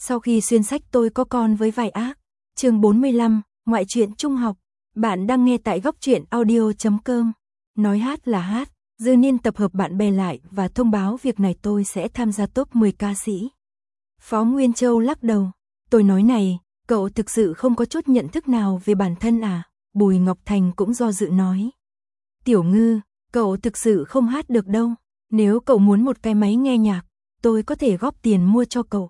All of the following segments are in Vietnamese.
Sau khi xuyên sách tôi có con với vài ác. Chương 45, ngoại truyện trung học. Bạn đang nghe tại góc truyện audio.com. Nói hát là hát, Dư Niên tập hợp bạn bè lại và thông báo việc này tôi sẽ tham gia top 10 ca sĩ. Phó Nguyên Châu lắc đầu. Tôi nói này, cậu thực sự không có chút nhận thức nào về bản thân à? Bùi Ngọc Thành cũng do dự nói. Tiểu Ngư, cậu thực sự không hát được đâu. Nếu cậu muốn một cái máy nghe nhạc, tôi có thể góp tiền mua cho cậu.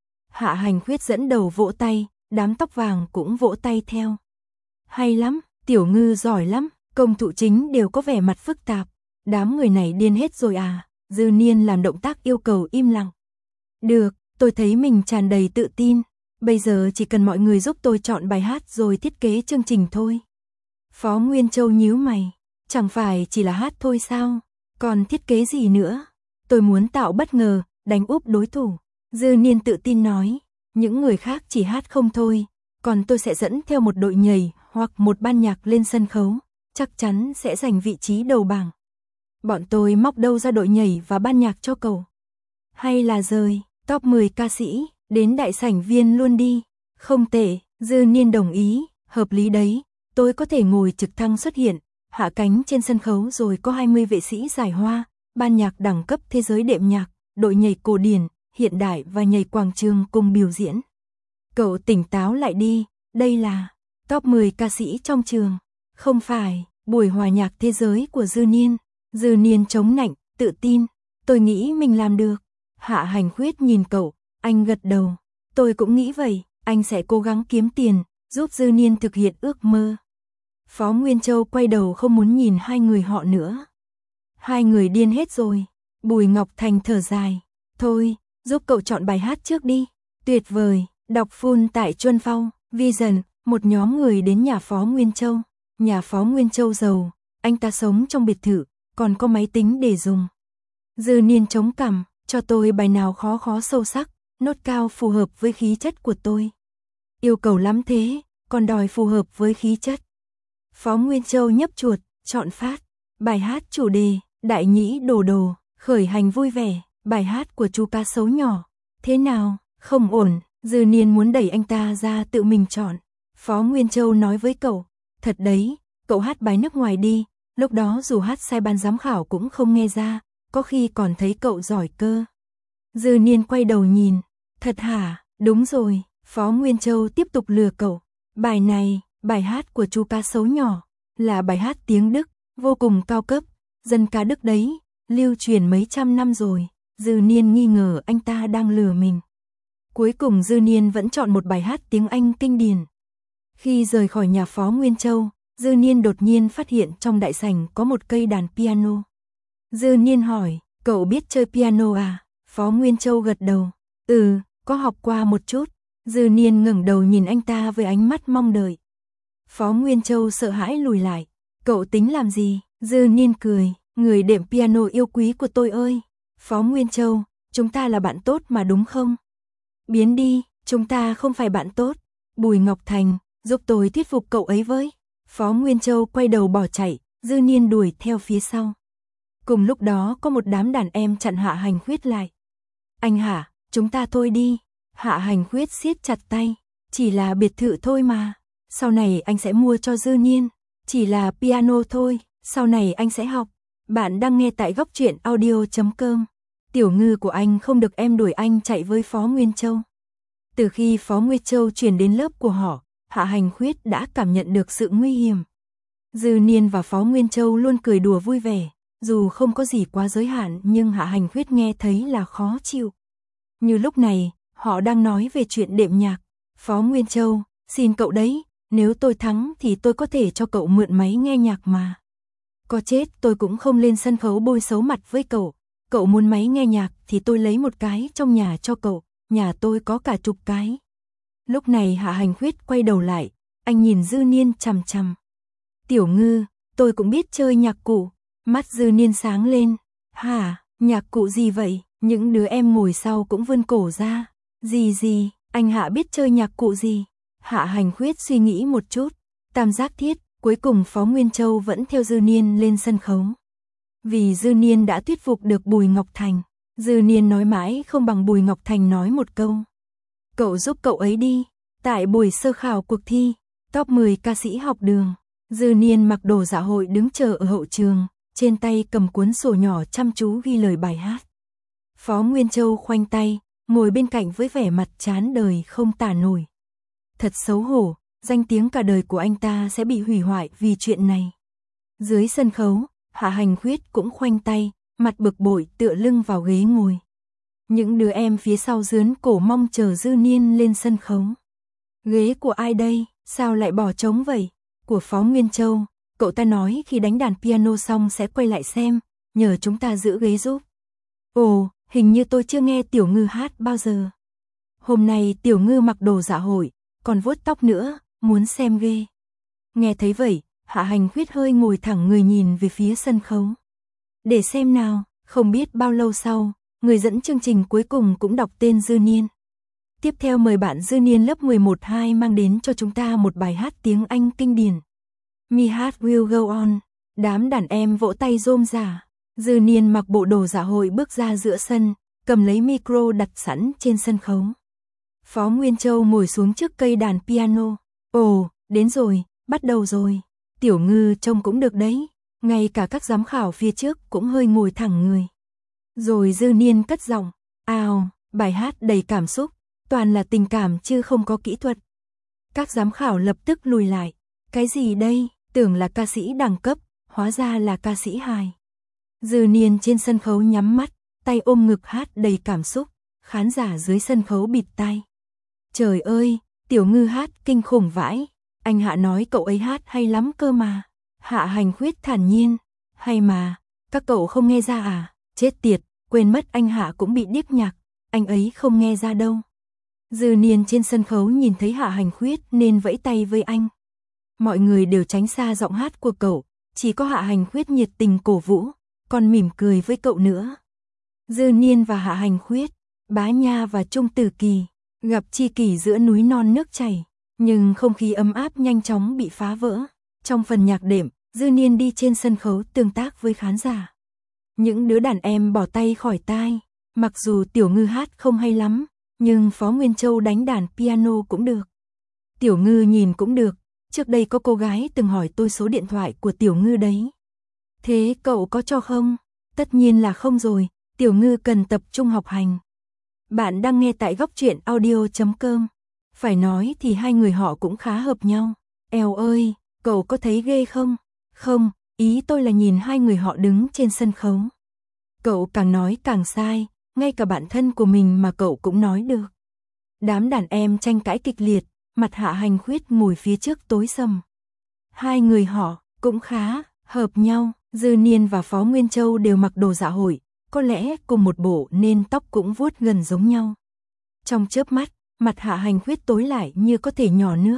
Hạ Hành Khuyết dẫn đầu vỗ tay, đám tóc vàng cũng vỗ tay theo. Hay lắm, Tiểu Ngư giỏi lắm, công thụ chính đều có vẻ mặt phức tạp. Đám người này điên hết rồi à? Dư Niên làm động tác yêu cầu im lặng. Được, tôi thấy mình tràn đầy tự tin. Bây giờ chỉ cần mọi người giúp tôi chọn bài hát rồi thiết kế chương trình thôi. Phó Nguyên Châu nhíu mày. Chẳng phải chỉ là hát thôi sao? Còn thiết kế gì nữa? Tôi muốn tạo bất ngờ, đánh úp đối thủ. Dư Niên tự tin nói. Những người khác chỉ hát không thôi. Còn tôi sẽ dẫn theo một đội nhảy hoặc một ban nhạc lên sân khấu. Chắc chắn sẽ giành vị trí đầu bảng. Bọn tôi móc đâu ra đội nhảy và ban nhạc cho cậu? Hay là rời top 10 ca sĩ, đến đại sảnh viên luôn đi. Không tệ, Dư Niên đồng ý, hợp lý đấy. Tôi có thể ngồi trực thăng xuất hiện, hạ cánh trên sân khấu rồi có 20 vệ sĩ giải hoa, ban nhạc đẳng cấp thế giới đệm nhạc, đội nhảy cổ điển, hiện đại và nhảy quảng trường cùng biểu diễn. Cậu tỉnh táo lại đi, đây là top 10 ca sĩ trong trường. Không phải, buổi hòa nhạc thế giới của Dư Niên. Dư Niên chống nạnh, tự tin. Tôi nghĩ mình làm được. Hạ Hành Khuyết nhìn cậu, anh gật đầu. Tôi cũng nghĩ vậy, anh sẽ cố gắng kiếm tiền, giúp Dư Niên thực hiện ước mơ. Phó Nguyên Châu quay đầu không muốn nhìn hai người họ nữa. Hai người điên hết rồi. Bùi Ngọc Thành thở dài. Thôi, giúp cậu chọn bài hát trước đi. Tuyệt vời, đọc full tại Chuân Phong, Vision, một nhóm người đến nhà Phó Nguyên Châu. Nhà Phó Nguyên Châu giàu, anh ta sống trong biệt thự, còn có máy tính để dùng. Dư Niên chống cằm, cho tôi bài nào khó khó sâu sắc, nốt cao phù hợp với khí chất của tôi. Yêu cầu lắm thế, còn đòi phù hợp với khí chất. Phó Nguyên Châu nhấp chuột, chọn phát. Bài hát chủ đề, Đại Nhĩ Đồ Đồ, khởi hành vui vẻ, bài hát của chú cá sấu nhỏ. Thế nào, không ổn, Dư Niên muốn đẩy anh ta ra tự mình chọn. Phó Nguyên Châu nói với cậu, thật đấy, cậu hát bài nước ngoài đi, lúc đó dù hát sai ban giám khảo cũng không nghe ra, có khi còn thấy cậu giỏi cơ. Dư Niên quay đầu nhìn, thật hả, đúng rồi, Phó Nguyên Châu tiếp tục lừa cậu. Bài này, bài hát của chú cá sấu nhỏ, là bài hát tiếng Đức, vô cùng cao cấp, dân ca Đức đấy, lưu truyền mấy trăm năm rồi. Dư Niên nghi ngờ anh ta đang lừa mình. Cuối cùng Dư Niên vẫn chọn một bài hát tiếng Anh kinh điển. Khi rời khỏi nhà Phó Nguyên Châu, Dư Niên đột nhiên phát hiện trong đại sảnh có một cây đàn piano. Dư Niên hỏi, cậu biết chơi piano à? Phó Nguyên Châu gật đầu. Có học qua một chút. Dư Niên ngẩng đầu nhìn anh ta với ánh mắt mong đợi. Phó Nguyên Châu sợ hãi lùi lại. Cậu tính làm gì? Dư Niên cười, người đệm piano yêu quý của tôi ơi. Phó Nguyên Châu, chúng ta là bạn tốt mà đúng không? Biến đi, chúng ta không phải bạn tốt. Bùi Ngọc Thành, giúp tôi thuyết phục cậu ấy với. Phó Nguyên Châu quay đầu bỏ chạy, Dư Niên đuổi theo phía sau. Cùng lúc đó có một đám đàn em chặn Hạ Hành Khuyết lại. Anh hả, chúng ta thôi đi. Hạ Hành Khuyết siết chặt tay. Chỉ là biệt thự thôi mà. Sau này anh sẽ mua cho Dư Niên. Chỉ là piano thôi, sau này anh sẽ học. Bạn đang nghe tại góc truyện audio.com. Tiểu Ngư của anh không được em đuổi anh chạy với Phó Nguyên Châu. Từ khi Phó Nguyên Châu chuyển đến lớp của họ, Hạ Hành Khuyết đã cảm nhận được sự nguy hiểm. Dư Niên và Phó Nguyên Châu luôn cười đùa vui vẻ, dù không có gì quá giới hạn nhưng Hạ Hành Khuyết nghe thấy là khó chịu. Như lúc này, họ đang nói về chuyện đệm nhạc. Phó Nguyên Châu, xin cậu đấy, nếu tôi thắng thì tôi có thể cho cậu mượn máy nghe nhạc mà. Có chết tôi cũng không lên sân khấu bôi xấu mặt với cậu. Cậu muốn máy nghe nhạc thì tôi lấy một cái trong nhà cho cậu, nhà tôi có cả chục cái. Lúc này Hạ Hành Khuyết quay đầu lại, anh nhìn Dư Niên chằm chằm. Tiểu Ngư, tôi cũng biết chơi nhạc cụ. Mắt Dư Niên sáng lên. Hả, nhạc cụ gì vậy? Những đứa em ngồi sau cũng vươn cổ ra. Gì, anh Hạ biết chơi nhạc cụ gì? Hạ Hành Khuyết suy nghĩ một chút. Tam giác thiết, cuối cùng Phó Nguyên Châu vẫn theo Dư Niên lên sân khấu. Vì Dư Niên đã thuyết phục được Bùi Ngọc Thành. Dư Niên nói mãi không bằng Bùi Ngọc Thành nói một câu. Cậu giúp cậu ấy đi. Tại buổi sơ khảo cuộc thi, top 10 ca sĩ học đường, Dư Niên mặc đồ dạ hội đứng chờ ở hậu trường, trên tay cầm cuốn sổ nhỏ chăm chú ghi lời bài hát. Phó Nguyên Châu khoanh tay, ngồi bên cạnh với vẻ mặt chán đời không tả nổi. Thật xấu hổ, danh tiếng cả đời của anh ta sẽ bị hủy hoại vì chuyện này. Dưới sân khấu, Hạ Hành Khuyết cũng khoanh tay, mặt bực bội tựa lưng vào ghế ngồi. Những đứa em phía sau rướn cổ mong chờ Dư Niên lên sân khấu. Ghế của ai đây, sao lại bỏ trống vậy? Của Phó Nguyên Châu, cậu ta nói khi đánh đàn piano xong sẽ quay lại xem, nhờ chúng ta giữ ghế giúp. Ồ, hình như tôi chưa nghe Tiểu Ngư hát bao giờ. Hôm nay Tiểu Ngư mặc đồ dạ hội, còn vuốt tóc nữa, muốn xem ghê. Nghe thấy vậy, Hạ Hành Khuyết hơi ngồi thẳng người nhìn về phía sân khấu. Để xem nào, không biết bao lâu sau, người dẫn chương trình cuối cùng cũng đọc tên Dư Niên. Tiếp theo mời bạn Dư Niên lớp 11-2 mang đến cho chúng ta một bài hát tiếng Anh kinh điển. My Heart Will Go On. Đám đàn em vỗ tay rôm rả. Dư Niên mặc bộ đồ dạ hội bước ra giữa sân, cầm lấy micro đặt sẵn trên sân khấu. Phó Nguyên Châu ngồi xuống trước cây đàn piano. Ồ, đến rồi, bắt đầu rồi. Tiểu Ngư trông cũng được đấy. Ngay cả các giám khảo phía trước cũng hơi ngồi thẳng người. Rồi Dư Niên cất giọng. Ào, bài hát đầy cảm xúc, toàn là tình cảm chứ không có kỹ thuật. Các giám khảo lập tức lùi lại. Cái gì đây, tưởng là ca sĩ đẳng cấp, hóa ra là ca sĩ hài. Dư Niên trên sân khấu nhắm mắt, tay ôm ngực hát đầy cảm xúc, khán giả dưới sân khấu bịt tai. Trời ơi, Tiểu Ngư hát kinh khủng vãi, anh Hạ nói cậu ấy hát hay lắm cơ mà. Hạ Hành Khuyết thản nhiên, hay mà, các cậu không nghe ra à, chết tiệt, quên mất anh Hạ cũng bị điếc nhạc, anh ấy không nghe ra đâu. Dư Niên trên sân khấu nhìn thấy Hạ Hành Khuyết nên vẫy tay với anh. Mọi người đều tránh xa giọng hát của cậu, chỉ có Hạ Hành Khuyết nhiệt tình cổ vũ, còn mỉm cười với cậu nữa. Dư Niên và Hạ Hành Khuyết, Bá Nha và Trung Tử Kỳ, gặp tri kỷ giữa núi non nước chảy, nhưng không khí ấm áp nhanh chóng bị phá vỡ. Trong phần nhạc đệm, Dư Niên đi trên sân khấu tương tác với khán giả. Những đứa đàn em bỏ tay khỏi tai, mặc dù Tiểu Ngư hát không hay lắm, nhưng Phó Nguyên Châu đánh đàn piano cũng được. Tiểu Ngư nhìn cũng được, trước đây có cô gái từng hỏi tôi số điện thoại của Tiểu Ngư đấy. Thế cậu có cho không? Tất nhiên là không rồi, Tiểu Ngư cần tập trung học hành. Bạn đang nghe tại góc truyện audio.com. Phải nói thì hai người họ cũng khá hợp nhau. Eo ơi, cậu có thấy ghê không? Không, ý tôi là nhìn hai người họ đứng trên sân khấu. Cậu càng nói càng sai, ngay cả bạn thân của mình mà cậu cũng nói được. Đám đàn em tranh cãi kịch liệt, mặt Hạ Hành Khuyết ngồi phía trước tối sầm. Hai người họ cũng khá hợp nhau, Dư Niên và Phó Nguyên Châu đều mặc đồ dạ hội, có lẽ cùng một bộ nên tóc cũng vuốt gần giống nhau. Trong chớp mắt, mặt Hạ Hành Khuyết tối lại như có thể nhỏ nước.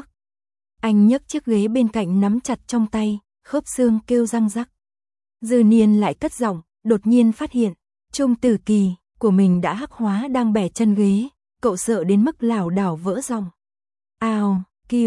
Anh nhấc chiếc ghế bên cạnh nắm chặt trong tay, khớp xương kêu răng rắc. Dư Niên lại cất giọng, đột nhiên phát hiện, Trung Tử Kỳ của mình đã hắc hóa đang bẻ chân ghế, cậu sợ đến mức lảo đảo vỡ giọng. Ào,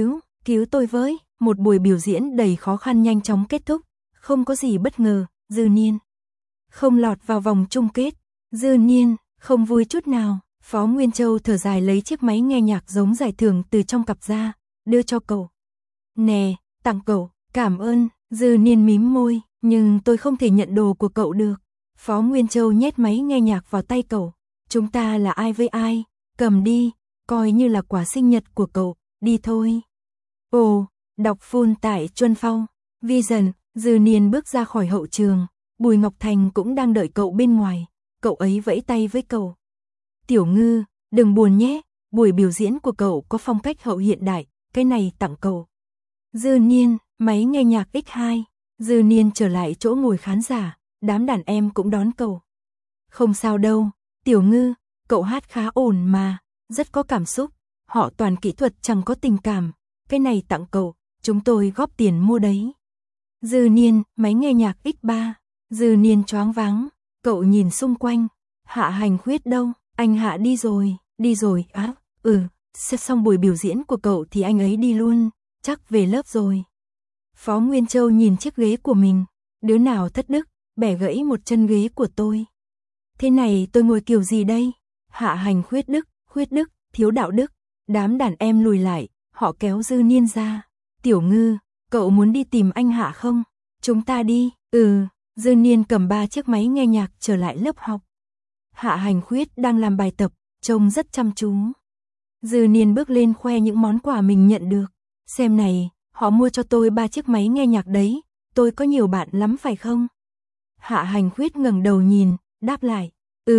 cứu tôi với, một buổi biểu diễn đầy khó khăn nhanh chóng kết thúc, không có gì bất ngờ, Dư Niên không lọt vào vòng chung kết. Dư Niên không vui chút nào. Phó Nguyên Châu thở dài lấy chiếc máy nghe nhạc giống giải thưởng từ trong cặp ra, đưa cho cậu. Nè, tặng cậu, cảm ơn. Dư Niên mím môi, nhưng tôi không thể nhận đồ của cậu được. Phó Nguyên Châu nhét máy nghe nhạc vào tay cậu. Chúng ta là ai với ai, cầm đi, coi như là quà sinh nhật của cậu, đi thôi. Ồ, đọc full tại Chuân Phong. Vision, Dư Niên bước ra khỏi hậu trường, Bùi Ngọc Thành cũng đang đợi cậu bên ngoài, cậu ấy vẫy tay với cậu. Tiểu Ngư, đừng buồn nhé, buổi biểu diễn của cậu có phong cách hậu hiện đại, cái này tặng cậu. Dư Niên, máy nghe nhạc X2, Dư Niên trở lại chỗ ngồi khán giả, đám đàn em cũng đón cậu. Không sao đâu, Tiểu Ngư, cậu hát khá ổn mà, rất có cảm xúc, họ toàn kỹ thuật chẳng có tình cảm, cái này tặng cậu, chúng tôi góp tiền mua đấy. Dư Niên, máy nghe nhạc X3, Dư Niên choáng váng, cậu nhìn xung quanh, Hạ Hành Khuyết đâu? Anh Hạ đi rồi, xong buổi biểu diễn của cậu thì anh ấy đi luôn, chắc về lớp rồi. Phó Nguyên Châu nhìn chiếc ghế của mình, đứa nào thất đức, bẻ gãy một chân ghế của tôi. Thế này tôi ngồi kiểu gì đây? Hạ Hành Khuyết đức, thiếu đạo đức, Đám đàn em lùi lại, họ kéo Dư Niên ra. Tiểu Ngư, cậu muốn đi tìm anh Hạ không? Chúng ta đi. Dư Niên cầm 3 chiếc máy nghe nhạc trở lại lớp học. Hạ Hành Khuyết đang làm bài tập, trông rất chăm chú. Dư Niên bước lên khoe những món quà mình nhận được. Xem này, họ mua cho tôi 3 chiếc máy nghe nhạc đấy, tôi có nhiều bạn lắm phải không? Hạ Hành Khuyết ngẩng đầu nhìn, đáp lại.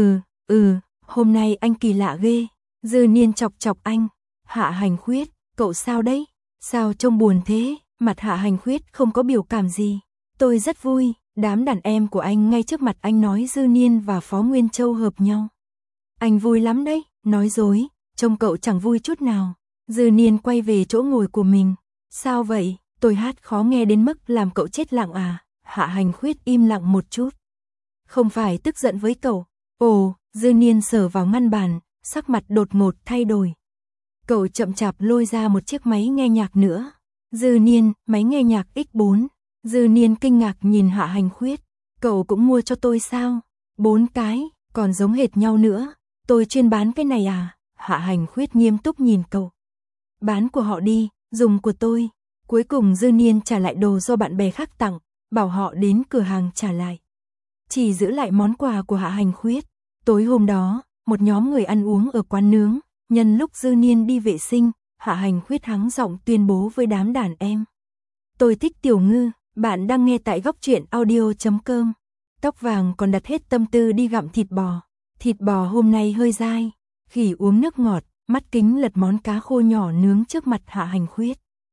Hôm nay anh kỳ lạ ghê. Dư Niên chọc chọc anh. Hạ Hành Khuyết, cậu sao đấy? Sao trông buồn thế? Mặt Hạ Hành Khuyết không có biểu cảm gì. Tôi rất vui, đám đàn em của anh ngay trước mặt anh nói Dư Niên và Phó Nguyên Châu hợp nhau. Anh vui lắm đấy, nói dối, trông cậu chẳng vui chút nào. Dư Niên quay về chỗ ngồi của mình. Sao vậy, tôi hát khó nghe đến mức làm cậu chết lặng à? Hạ Hành Khuyết im lặng một chút. Không phải tức giận với cậu. Ồ, Dư Niên sờ vào ngăn bàn, sắc mặt đột ngột thay đổi. Cậu chậm chạp lôi ra một chiếc máy nghe nhạc nữa. Dư Niên, máy nghe nhạc X4. Dư Niên kinh ngạc nhìn Hạ Hành Khuyết. Cậu cũng mua cho tôi sao? 4 cái, còn giống hệt nhau nữa. Tôi chuyên bán cái này à? Hạ Hành Khuyết nghiêm túc nhìn cậu. Bán của họ đi, dùng của tôi. Cuối cùng Dư Niên trả lại đồ do bạn bè khác tặng, bảo họ đến cửa hàng trả lại. Chỉ giữ lại món quà của Hạ Hành Khuyết. Tối hôm đó, một nhóm người ăn uống ở quán nướng. Nhân lúc Dư Niên đi vệ sinh, Hạ Hành Khuyết hắng giọng tuyên bố với đám đàn em. Tôi thích Tiểu Ngư, bạn đang nghe tại góc truyện audio.com. Tóc vàng còn đặt hết tâm tư đi gặm thịt bò. Thịt bò hôm nay hơi dai. Khỉ uống nước ngọt, mắt kính lật món cá khô nhỏ nướng trước mặt Hạ Hành Khuyết.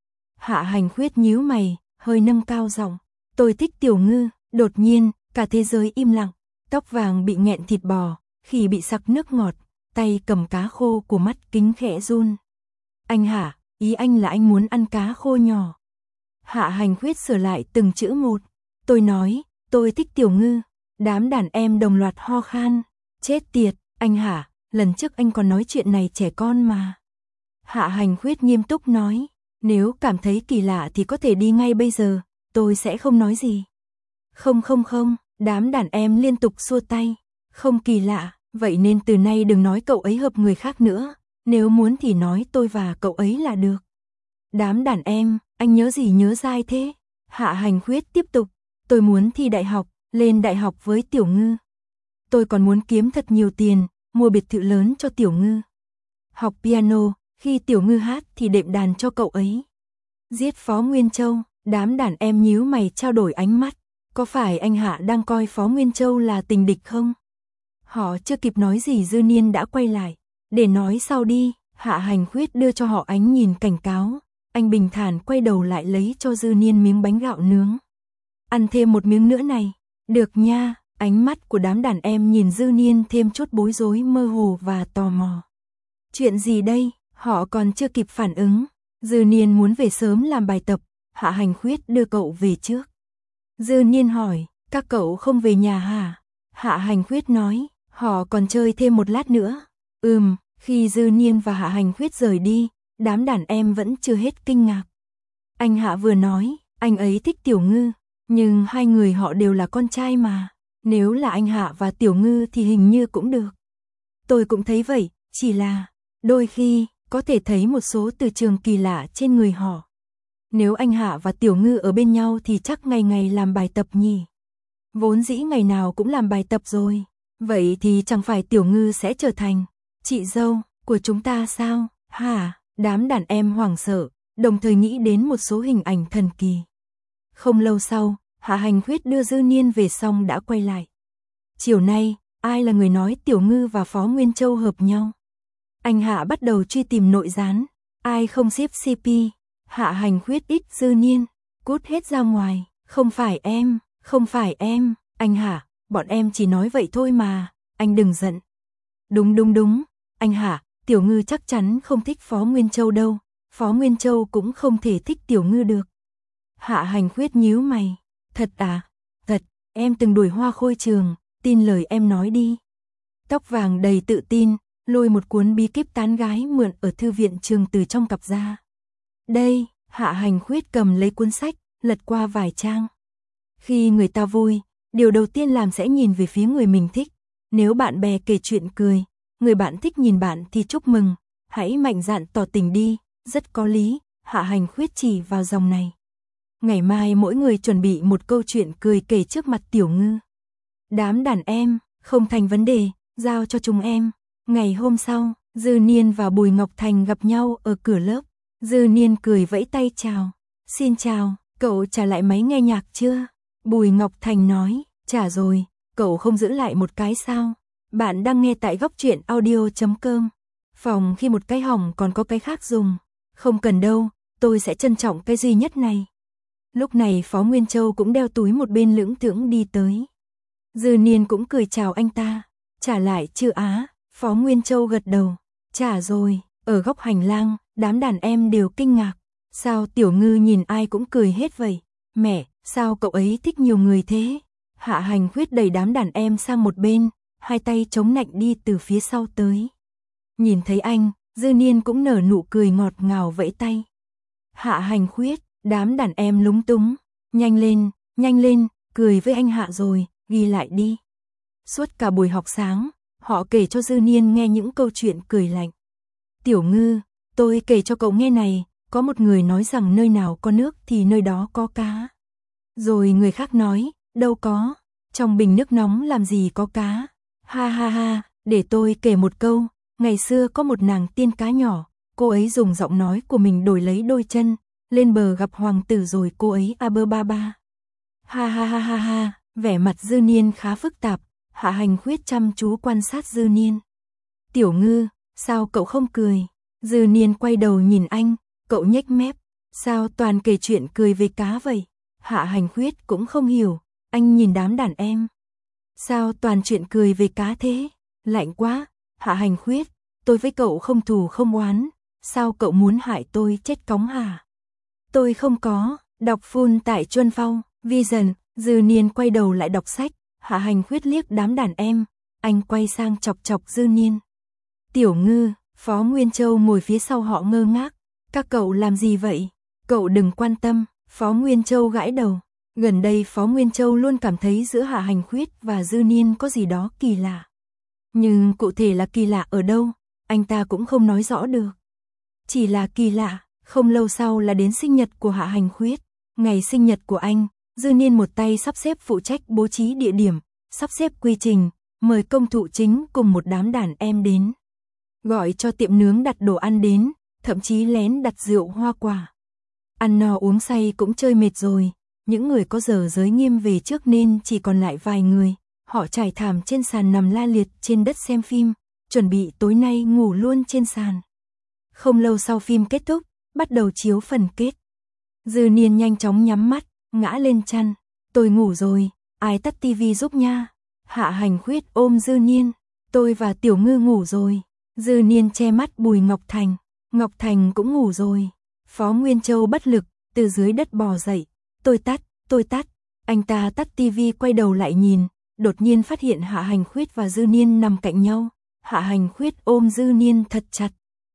Hạ Hành Khuyết nhíu mày, hơi nâng cao giọng. Tôi thích Tiểu Ngư. Đột nhiên, cả thế giới im lặng. Tóc vàng bị nghẹn thịt bò, khỉ bị sặc nước ngọt, tay cầm cá khô của mắt kính khẽ run. Anh Hạ, ý anh là anh muốn ăn cá khô nhỏ. Hạ Hành Khuyết sửa lại từng chữ một. Tôi nói, tôi thích Tiểu Ngư. Đám đàn em đồng loạt ho khan. Chết tiệt, anh Hạ, lần trước anh còn nói chuyện này trẻ con mà. Hạ Hành Khuyết nghiêm túc nói, nếu cảm thấy kỳ lạ thì có thể đi ngay bây giờ, tôi sẽ không nói gì. Không, đám đàn em liên tục xua tay. Không kỳ lạ, vậy nên từ nay đừng nói cậu ấy hợp người khác nữa. Nếu muốn thì nói tôi và cậu ấy là được. Đám đàn em, anh nhớ gì nhớ dai thế? Hạ Hành Khuyết tiếp tục, tôi muốn thi đại học, lên đại học với Tiểu Ngư. Tôi còn muốn kiếm thật nhiều tiền, mua biệt thự lớn cho Tiểu Ngư. Học piano, khi Tiểu Ngư hát thì đệm đàn cho cậu ấy. Giết Phó Nguyên Châu, đám đàn em nhíu mày trao đổi ánh mắt. Có phải anh Hạ đang coi Phó Nguyên Châu là tình địch không? Họ chưa kịp nói gì Dư Niên đã quay lại. Để nói sau đi, Hạ Hành Khuyết đưa cho họ ánh nhìn cảnh cáo. Anh bình thản quay đầu lại lấy cho Dư Niên miếng bánh gạo nướng. Ăn thêm một miếng nữa này. Được nha, ánh mắt của đám đàn em nhìn Dư Niên thêm chút bối rối mơ hồ và tò mò. Chuyện gì đây? Họ còn chưa kịp phản ứng. Dư Niên muốn về sớm làm bài tập, Hạ Hành Khuyết đưa cậu về trước. Dư Niên hỏi, các cậu không về nhà hả? Hạ Hành Khuyết nói, họ còn chơi thêm một lát nữa. Khi Dư Niên và Hạ Hành Khuyết rời đi, đám đàn em vẫn chưa hết kinh ngạc. Anh Hạ vừa nói, anh ấy thích Tiểu Ngư, nhưng hai người họ đều là con trai mà. Nếu là anh Hạ và Tiểu Ngư thì hình như cũng được. Tôi cũng thấy vậy, chỉ là đôi khi có thể thấy một số từ trường kỳ lạ trên người họ. Nếu anh Hạ và Tiểu Ngư ở bên nhau thì chắc ngày ngày làm bài tập nhỉ. Vốn dĩ ngày nào cũng làm bài tập rồi. Vậy thì chẳng phải Tiểu Ngư sẽ trở thành chị dâu của chúng ta sao? Hả? Đám đàn em hoảng sợ, đồng thời nghĩ đến một số hình ảnh thần kỳ. Không lâu sau, Hạ Hành Khuyết đưa Dư Niên về xong đã quay lại. Chiều nay, ai là người nói Tiểu Ngư và Phó Nguyên Châu hợp nhau? Anh Hạ bắt đầu truy tìm nội gián. Ai không xếp CP? Hạ Hành Khuyết ít Dư Niên. Cút hết ra ngoài. Không phải em. Anh Hạ, bọn em chỉ nói vậy thôi mà. Anh đừng giận. Đúng. Anh Hạ, Tiểu Ngư chắc chắn không thích Phó Nguyên Châu đâu. Phó Nguyên Châu cũng không thể thích Tiểu Ngư được. Hạ Hành Khuyết nhíu mày. Thật à? Thật, em từng đuổi Hoa Khôi trường, tin lời em nói đi. Tóc vàng đầy tự tin, lôi một cuốn bí kíp tán gái mượn ở thư viện trường từ trong cặp ra. Đây, Hạ Hành Khuyết cầm lấy cuốn sách, lật qua vài trang. Khi người ta vui, điều đầu tiên làm sẽ nhìn về phía người mình thích. Nếu bạn bè kể chuyện cười, người bạn thích nhìn bạn thì chúc mừng. hãy mạnh dạn tỏ tình đi, rất có lý, Hạ Hành Khuyết chỉ vào dòng này. Ngày mai mỗi người chuẩn bị một câu chuyện cười kể trước mặt Tiểu Ngư. Đám đàn em, không thành vấn đề, giao cho chúng em. Ngày hôm sau, Dư Niên và Bùi Ngọc Thành gặp nhau ở cửa lớp. Dư Niên cười vẫy tay chào. Xin chào, cậu trả lại máy nghe nhạc chưa? Bùi Ngọc Thành nói, trả rồi, cậu không giữ lại một cái sao? Bạn đang nghe tại góc truyện audio.com. Phòng khi một cái hỏng còn có cái khác dùng. Không cần đâu, tôi sẽ trân trọng cái duy nhất này. Lúc này Phó Nguyên Châu cũng đeo túi một bên lững thững đi tới. Dư Niên cũng cười chào anh ta. Trả lại chưa á? Phó Nguyên Châu gật đầu. Trả rồi. Ở góc hành lang, đám đàn em đều kinh ngạc. Sao Tiểu Ngư nhìn ai cũng cười hết vậy? Mẹ, sao cậu ấy thích nhiều người thế? Hạ Hành Khuyết đẩy đám đàn em sang một bên, hai tay chống nạnh đi từ phía sau tới. Nhìn thấy anh, Dư Niên cũng nở nụ cười ngọt ngào vẫy tay. Hạ Hành Khuyết, đám đàn em lúng túng. Nhanh lên, cười với anh Hạ rồi, ghi lại đi. Suốt cả buổi học sáng, họ kể cho Dư Niên nghe những câu chuyện cười lạnh. Tiểu Ngư, tôi kể cho cậu nghe này, có một người nói rằng nơi nào có nước thì nơi đó có cá. Rồi người khác nói, đâu có, trong bình nước nóng làm gì có cá. Ha ha ha, để tôi kể một câu, ngày xưa có một nàng tiên cá nhỏ, cô ấy dùng giọng nói của mình đổi lấy đôi chân, lên bờ gặp hoàng tử rồi cô ấy bơ ba ba. Ha ha ha ha ha, vẻ mặt Dư Niên khá phức tạp, Hạ Hành Khuyết chăm chú quan sát Dư Niên. Tiểu Ngư, sao cậu không cười? Dư Niên quay đầu nhìn anh, cậu nhếch mép, sao toàn kể chuyện cười về cá vậy? Hạ Hành Khuyết cũng không hiểu, anh nhìn đám đàn em. Sao toàn chuyện cười về cá thế? Lạnh quá, Hạ Hành Khuyết, tôi với cậu không thù không oán, sao cậu muốn hại tôi chết cóng hả? Tôi không có, đọc full tại Chuân Phong, Vision, Dư Niên quay đầu lại đọc sách, Hạ Hành Khuyết liếc đám đàn em, anh quay sang chọc chọc Dư Niên. Tiểu Ngư, Phó Nguyên Châu ngồi phía sau họ ngơ ngác, các cậu làm gì vậy? Cậu đừng quan tâm, Phó Nguyên Châu gãi đầu. Gần đây Phó Nguyên Châu luôn cảm thấy giữa Hạ Hành Khuyết và Dư Niên có gì đó kỳ lạ. Nhưng cụ thể là kỳ lạ ở đâu, anh ta cũng không nói rõ được. Chỉ là kỳ lạ, không lâu sau là đến sinh nhật của Hạ Hành Khuyết. Ngày sinh nhật của anh, Dư Niên một tay sắp xếp phụ trách bố trí địa điểm, sắp xếp quy trình, mời công thụ chính cùng một đám đàn em đến. Gọi cho tiệm nướng đặt đồ ăn đến, thậm chí lén đặt rượu hoa quả. Ăn no uống say cũng chơi mệt rồi, những người có giờ giới nghiêm về trước nên chỉ còn lại vài người. Họ trải thảm trên sàn nằm la liệt trên đất xem phim, chuẩn bị tối nay ngủ luôn trên sàn. Không lâu sau phim kết thúc, bắt đầu chiếu phần kết. Dư Niên nhanh chóng nhắm mắt, ngã lên chăn. Tôi ngủ rồi, ai tắt tivi giúp nha. Hạ Hành Khuyết ôm Dư Niên. Tôi và Tiểu Ngư ngủ rồi. Dư Niên che mắt Bùi Ngọc Thành. Ngọc Thành cũng ngủ rồi. Phó Nguyên Châu bất lực, từ dưới đất bò dậy. Tôi tắt. Anh ta tắt tivi quay đầu lại nhìn. Đột nhiên phát hiện Hạ Hành Khuyết và Dư Niên nằm cạnh nhau. Hạ Hành Khuyết ôm Dư Niên thật chặt.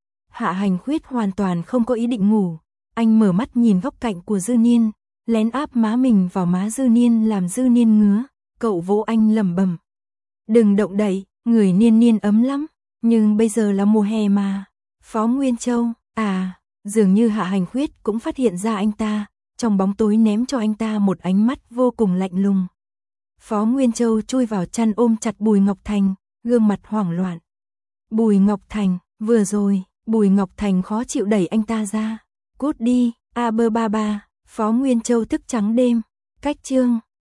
Hạ Hành Khuyết hoàn toàn không có ý định ngủ. Anh mở mắt nhìn góc cạnh của Dư Niên, lén áp má mình vào má Dư Niên làm Dư Niên ngứa. Cậu vỗ anh lẩm bẩm. Đừng động đậy, người Niên ấm lắm. Nhưng bây giờ là mùa hè mà. Phó Nguyên Châu, dường như Hạ Hành Khuyết cũng phát hiện ra anh ta, trong bóng tối ném cho anh ta một ánh mắt vô cùng lạnh lùng. Phó Nguyên Châu chui vào chăn ôm chặt Bùi Ngọc Thành, gương mặt hoảng loạn. Bùi Ngọc Thành, vừa rồi, Bùi Ngọc Thành khó chịu đẩy anh ta ra. Cút đi, bơ ba ba, Phó Nguyên Châu thức trắng đêm. Cách chương